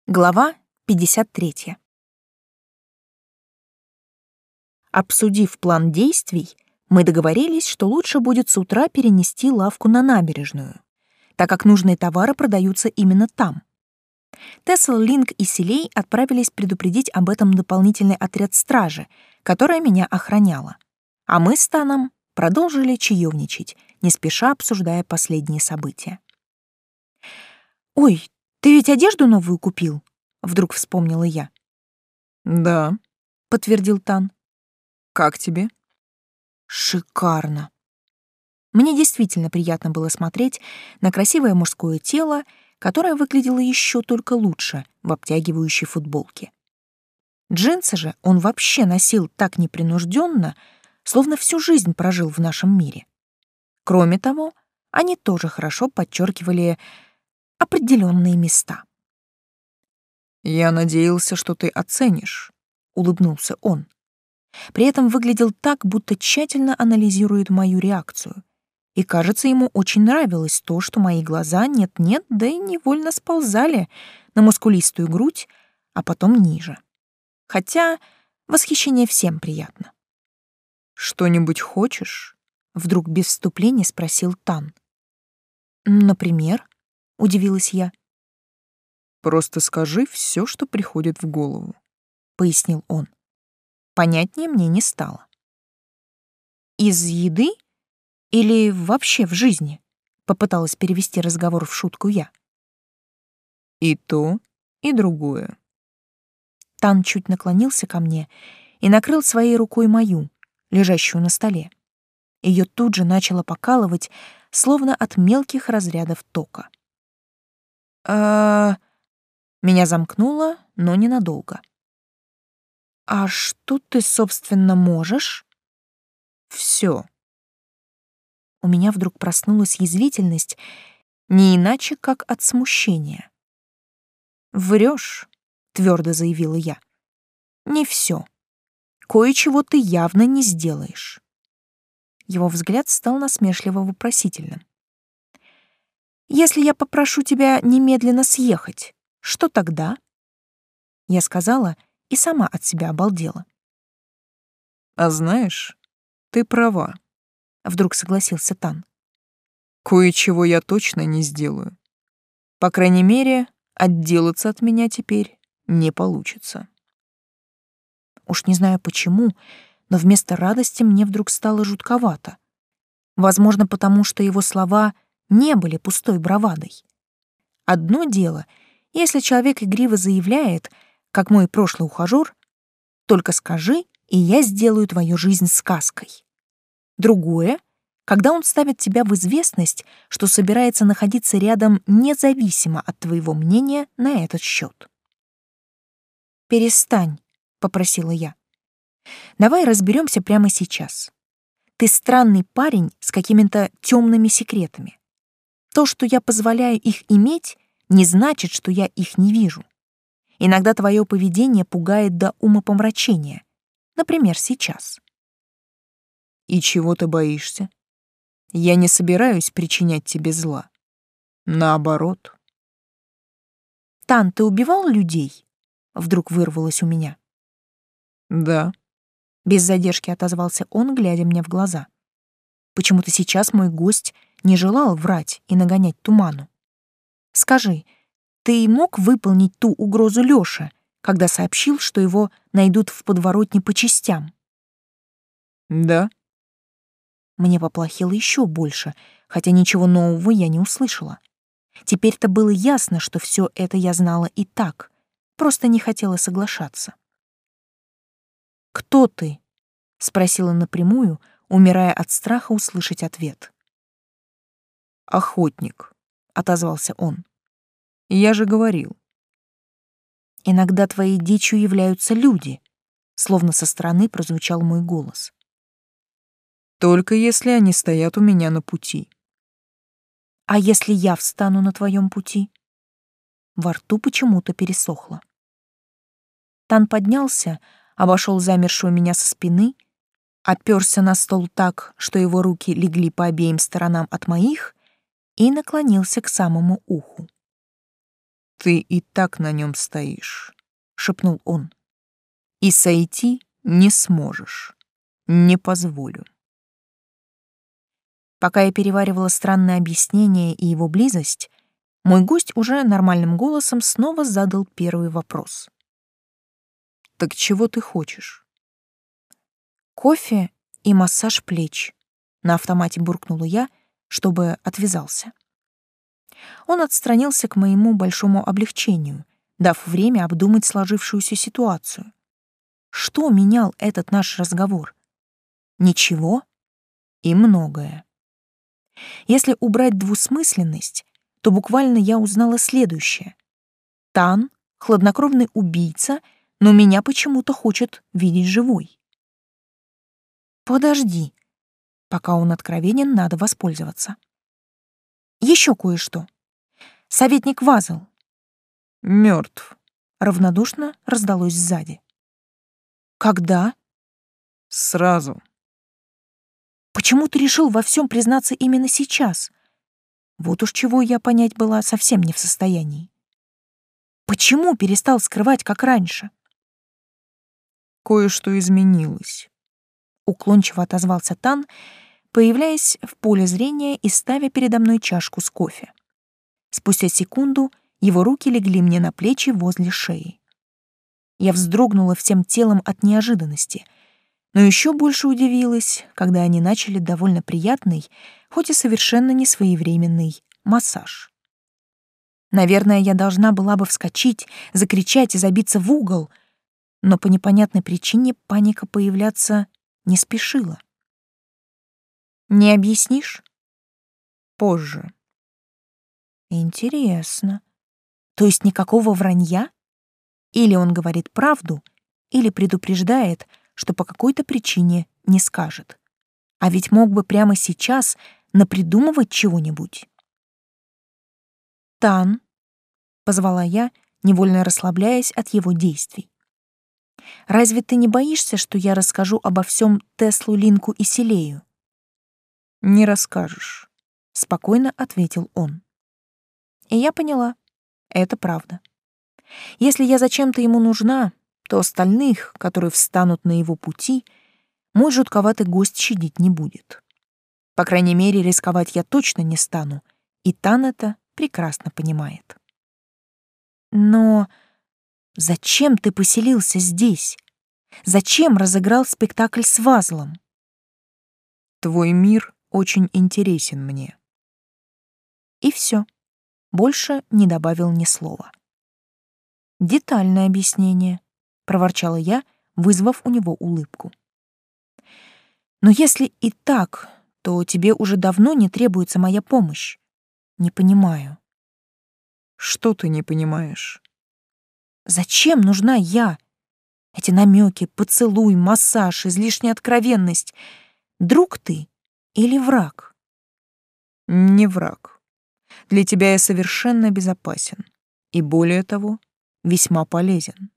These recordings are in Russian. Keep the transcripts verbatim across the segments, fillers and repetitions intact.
Глава пятьдесят третья. Обсудив план действий, мы договорились, что лучше будет с утра перенести лавку на набережную, так как нужные товары продаются именно там. Тесла, Линк и Селей отправились предупредить об этом дополнительный отряд стражи, которая меня охраняла. А мы с Таном продолжили чаевничать, не спеша обсуждая последние события. «Ой, ты ведь одежду новую купил?» — вдруг вспомнила я. «Да», — подтвердил Тан. «Как тебе?» «Шикарно!» Мне действительно приятно было смотреть на красивое мужское тело, которое выглядело еще только лучше в обтягивающей футболке. Джинсы же он вообще носил так непринужденно, словно всю жизнь прожил в нашем мире. Кроме того, они тоже хорошо подчеркивали определенные места. «Я надеялся, что ты оценишь», — улыбнулся он. При этом выглядел так, будто тщательно анализирует мою реакцию. И, кажется, ему очень нравилось то, что мои глаза нет-нет, да и невольно сползали на мускулистую грудь, а потом ниже. Хотя восхищение всем приятно. «Что-нибудь хочешь?» — вдруг без вступления спросил Тан. «Например?» — удивилась я. «Просто скажи все, что приходит в голову», — пояснил он. Понятнее мне не стало. «Из еды или вообще в жизни?» — попыталась перевести разговор в шутку я. «И то, и другое». Тан чуть наклонился ко мне и накрыл своей рукой мою, лежащую на столе. Ее тут же начало покалывать, словно от мелких разрядов тока. «А...» Меня замкнуло, но ненадолго. «А что ты, собственно, можешь?» «Все». У меня вдруг проснулась язвительность, не иначе, как от смущения. «Врешь», — твердо заявила я. «Не все. Кое-чего ты явно не сделаешь». Его взгляд стал насмешливо-вопросительным. «Если я попрошу тебя немедленно съехать, что тогда?» Я сказала и сама от себя обалдела. «А знаешь, ты права», — вдруг согласился Тан. «Кое-чего я точно не сделаю. По крайней мере, отделаться от меня теперь не получится». Уж не знаю почему, но вместо радости мне вдруг стало жутковато. Возможно, потому что его слова не были пустой бравадой. Одно дело, если человек игриво заявляет, как мой прошлый ухажёр, «Только скажи, и я сделаю твою жизнь сказкой». Другое, когда он ставит тебя в известность, что собирается находиться рядом независимо от твоего мнения на этот счет. «Перестань», — попросила я. «Давай разберемся прямо сейчас. Ты странный парень с какими-то темными секретами. То, что я позволяю их иметь, не значит, что я их не вижу. Иногда твое поведение пугает до умопомрачения. Например, сейчас». «И чего ты боишься? Я не собираюсь причинять тебе зла. Наоборот». «Тан, ты убивал людей?» — вдруг вырвалось у меня. «Да». Без задержки отозвался он, глядя мне в глаза. Почему-то сейчас мой гость не желал врать и нагонять туману. «Скажи, ты мог выполнить ту угрозу Лёше, когда сообщил, что его найдут в подворотне по частям?» «Да». Мне поплохело еще больше, хотя ничего нового я не услышала. Теперь-то было ясно, что все это я знала и так, просто не хотела соглашаться. «Кто ты?» — спросила напрямую, умирая от страха услышать ответ. «Охотник», — отозвался он. «Я же говорил». «Иногда твоей дичью являются люди», — словно со стороны прозвучал мой голос. «Только если они стоят у меня на пути». «А если я встану на твоем пути?» Во рту почему-то пересохло. Тан поднялся, обошел замершую меня со спины, оперся на стол так, что его руки легли по обеим сторонам от моих, и наклонился к самому уху. Ты и так на нем стоишь, шепнул он. И сойти не сможешь. Не позволю. Пока я переваривала странное объяснение и его близость, мой гость уже нормальным голосом снова задал первый вопрос. Так чего ты хочешь? Кофе и массаж плеч. На автомате буркнула я, чтобы отвязался. Он отстранился к моему большому облегчению, дав время обдумать сложившуюся ситуацию. Что менял этот наш разговор? Ничего и многое. Если убрать двусмысленность, то буквально я узнала следующее. Тан — хладнокровный убийца, но меня почему-то хочет видеть живой. Подожди. Пока он откровенен, надо воспользоваться. Еще кое-что. Советник Вазел. Мертв. Равнодушно раздалось сзади. Когда? Сразу. Почему ты решил во всем признаться именно сейчас? Вот уж чего я понять была совсем не в состоянии. Почему перестал скрывать, как раньше? Кое-что изменилось. Уклончиво отозвался Тан, появляясь в поле зрения и ставя передо мной чашку с кофе. Спустя секунду его руки легли мне на плечи возле шеи. Я вздрогнула всем телом от неожиданности, но еще больше удивилась, когда они начали довольно приятный, хоть и совершенно несвоевременный, массаж. Наверное, я должна была бы вскочить, закричать и забиться в угол, но по непонятной причине паника появляться не спешила. Не объяснишь? Позже. Интересно. То есть никакого вранья? Или он говорит правду, или предупреждает, что по какой-то причине не скажет. А ведь мог бы прямо сейчас напридумывать чего-нибудь. «Тан», — позвала я, невольно расслабляясь от его действий. «Разве ты не боишься, что я расскажу обо всем Теслу, Линку и Селею?» Не расскажешь, спокойно ответил он. И я поняла, это правда. Если я зачем-то ему нужна, то остальных, которые встанут на его пути, мой жутковатый гость щадить не будет. По крайней мере, рисковать я точно не стану, и Тан это прекрасно понимает. Но зачем ты поселился здесь? Зачем разыграл спектакль с Вазлом? Твой мир очень интересен мне. И все. Больше не добавил ни слова. «Детальное объяснение», — проворчала я, вызвав у него улыбку. «Но если и так, то тебе уже давно не требуется моя помощь. Не понимаю». Что ты не понимаешь? Зачем нужна я? Эти намеки, поцелуй, массаж, излишняя откровенность. Друг ты или враг? Не враг. Для тебя я совершенно безопасен. И более того, весьма полезен.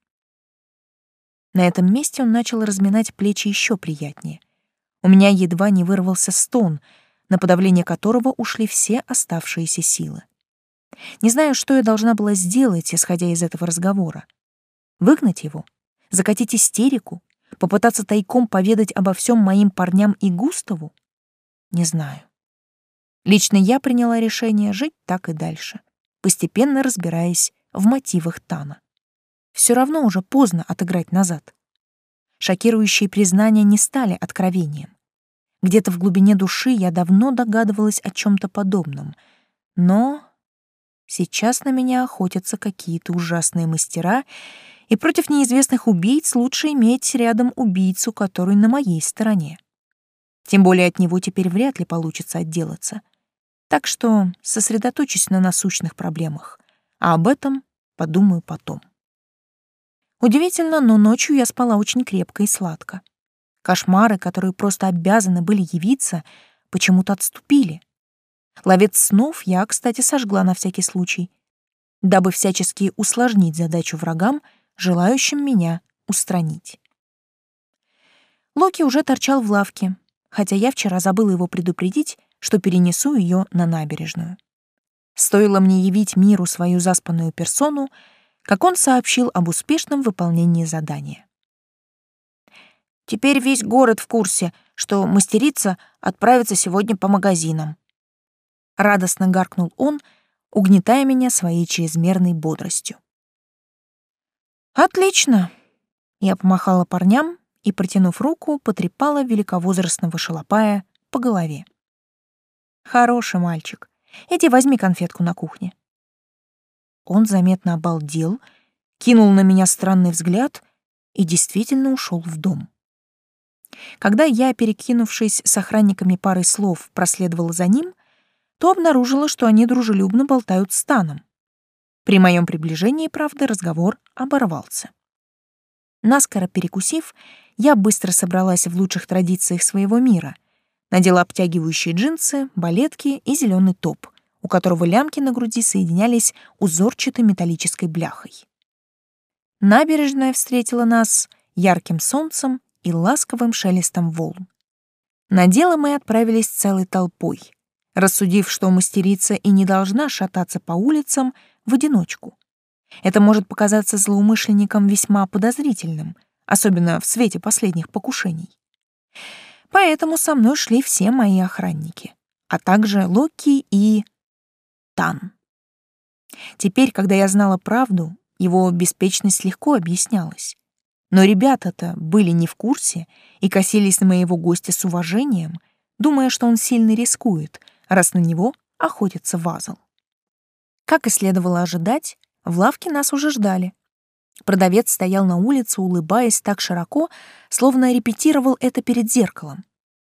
На этом месте он начал разминать плечи еще приятнее. У меня едва не вырвался стон, на подавление которого ушли все оставшиеся силы. Не знаю, что я должна была сделать, исходя из этого разговора. Выгнать его? Закатить истерику? Попытаться тайком поведать обо всем моим парням и Густаву? Не знаю. Лично я приняла решение жить так и дальше, постепенно разбираясь в мотивах Тана. Все равно уже поздно отыграть назад. Шокирующие признания не стали откровением. Где-то в глубине души я давно догадывалась о чем-то подобном, но сейчас на меня охотятся какие-то ужасные мастера, и против неизвестных убийц лучше иметь рядом убийцу, который на моей стороне. Тем более от него теперь вряд ли получится отделаться. Так что сосредоточусь на насущных проблемах, а об этом подумаю потом. Удивительно, но ночью я спала очень крепко и сладко. Кошмары, которые просто обязаны были явиться, почему-то отступили. Ловец снов я, кстати, сожгла на всякий случай, дабы всячески усложнить задачу врагам, желающим меня устранить. Локи уже торчал в лавке, хотя я вчера забыла его предупредить, что перенесу ее на набережную. Стоило мне явить миру свою заспанную персону, как он сообщил об успешном выполнении задания. «Теперь весь город в курсе, что мастерица отправится сегодня по магазинам». Радостно гаркнул он, угнетая меня своей чрезмерной бодростью. «Отлично!» Я помахала парням и, протянув руку, потрепала великовозрастного шалопая по голове. «Хороший мальчик. Иди возьми конфетку на кухне». Он заметно обалдел, кинул на меня странный взгляд и действительно ушел в дом. Когда я, перекинувшись с охранниками парой слов, проследовала за ним, то обнаружила, что они дружелюбно болтают с Таном. При моем приближении, правда, разговор оборвался. Наскоро перекусив, я быстро собралась в лучших традициях своего мира, надела обтягивающие джинсы, балетки и зеленый топ, у которого лямки на груди соединялись узорчатой металлической бляхой. Набережная встретила нас ярким солнцем и ласковым шелестом волн. На дело мы отправились целой толпой, рассудив, что мастерица и не должна шататься по улицам в одиночку. Это может показаться злоумышленникам весьма подозрительным, особенно в свете последних покушений. Поэтому со мной шли все мои охранники, а также Локи и Тан. Теперь, когда я знала правду, его беспечность легко объяснялась. Но ребята-то были не в курсе и косились на моего гостя с уважением, думая, что он сильно рискует, раз на него охотится Вазл. Как и следовало ожидать, в лавке нас уже ждали. Продавец стоял на улице, улыбаясь так широко, словно репетировал это перед зеркалом.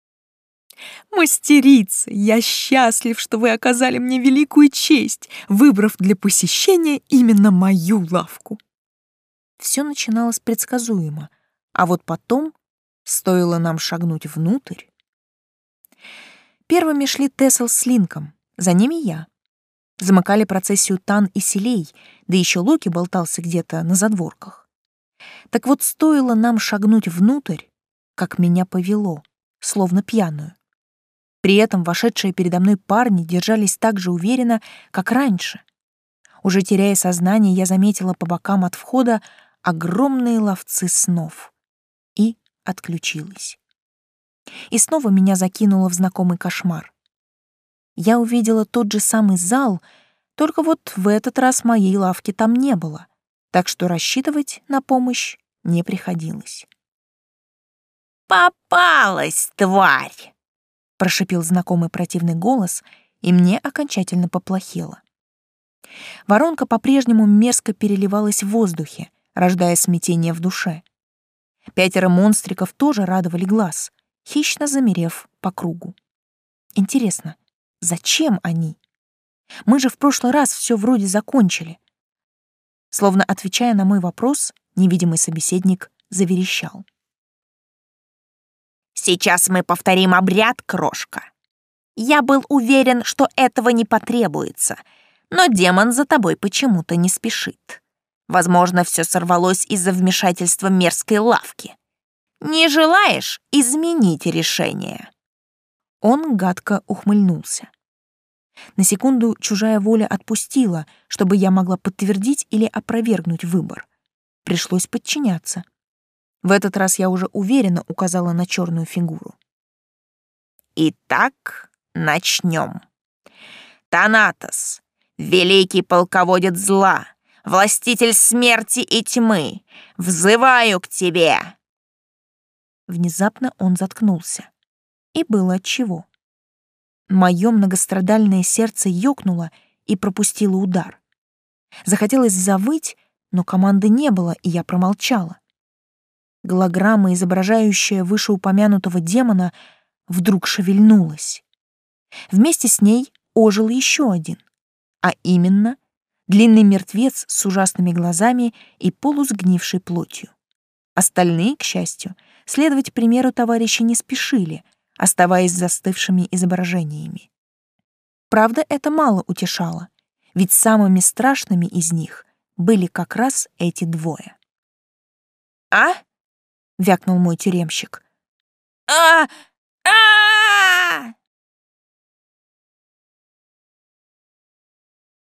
«Мастерица, я счастлив, что вы оказали мне великую честь, выбрав для посещения именно мою лавку». Все начиналось предсказуемо, а вот потом стоило нам шагнуть внутрь. Первыми шли Тесл с Линком, за ними я. Замыкали процессию Тан и Селей, да еще Локи болтался где-то на задворках. Так вот, стоило нам шагнуть внутрь, как меня повело, словно пьяную. При этом вошедшие передо мной парни держались так же уверенно, как раньше. Уже теряя сознание, я заметила по бокам от входа огромные ловцы снов и отключилась. И снова меня закинуло в знакомый кошмар. Я увидела тот же самый зал, только вот в этот раз моей лавки там не было, так что рассчитывать на помощь не приходилось. «Попалась, тварь!» — прошипел знакомый противный голос, и мне окончательно поплохело. Воронка по-прежнему мерзко переливалась в воздухе, рождая смятение в душе. Пятеро монстриков тоже радовали глаз, хищно замерев по кругу. Интересно, зачем они? Мы же в прошлый раз все вроде закончили. Словно отвечая на мой вопрос, невидимый собеседник заверещал. «Сейчас мы повторим обряд, крошка. Я был уверен, что этого не потребуется, но демон за тобой почему-то не спешит. Возможно, все сорвалось из-за вмешательства мерзкой лавки. Не желаешь изменить решение?» Он гадко ухмыльнулся. На секунду чужая воля отпустила, чтобы я могла подтвердить или опровергнуть выбор. Пришлось подчиняться. В этот раз я уже уверенно указала на черную фигуру. «Итак, начнем. Танатос, великий полководец зла, властитель смерти и тьмы, взываю к тебе!» Внезапно он заткнулся. И было отчего. Мое многострадальное сердце ёкнуло и пропустило удар. Захотелось завыть, но команды не было, и я промолчала. Голограмма, изображающая вышеупомянутого демона, вдруг шевельнулась. Вместе с ней ожил еще один, а именно длинный мертвец с ужасными глазами и полусгнившей плотью. Остальные, к счастью, следовать примеру товарища не спешили, оставаясь застывшими изображениями. Правда, это мало утешало, ведь самыми страшными из них были как раз эти двое. «А?» — вякнул мой тюремщик. «А!»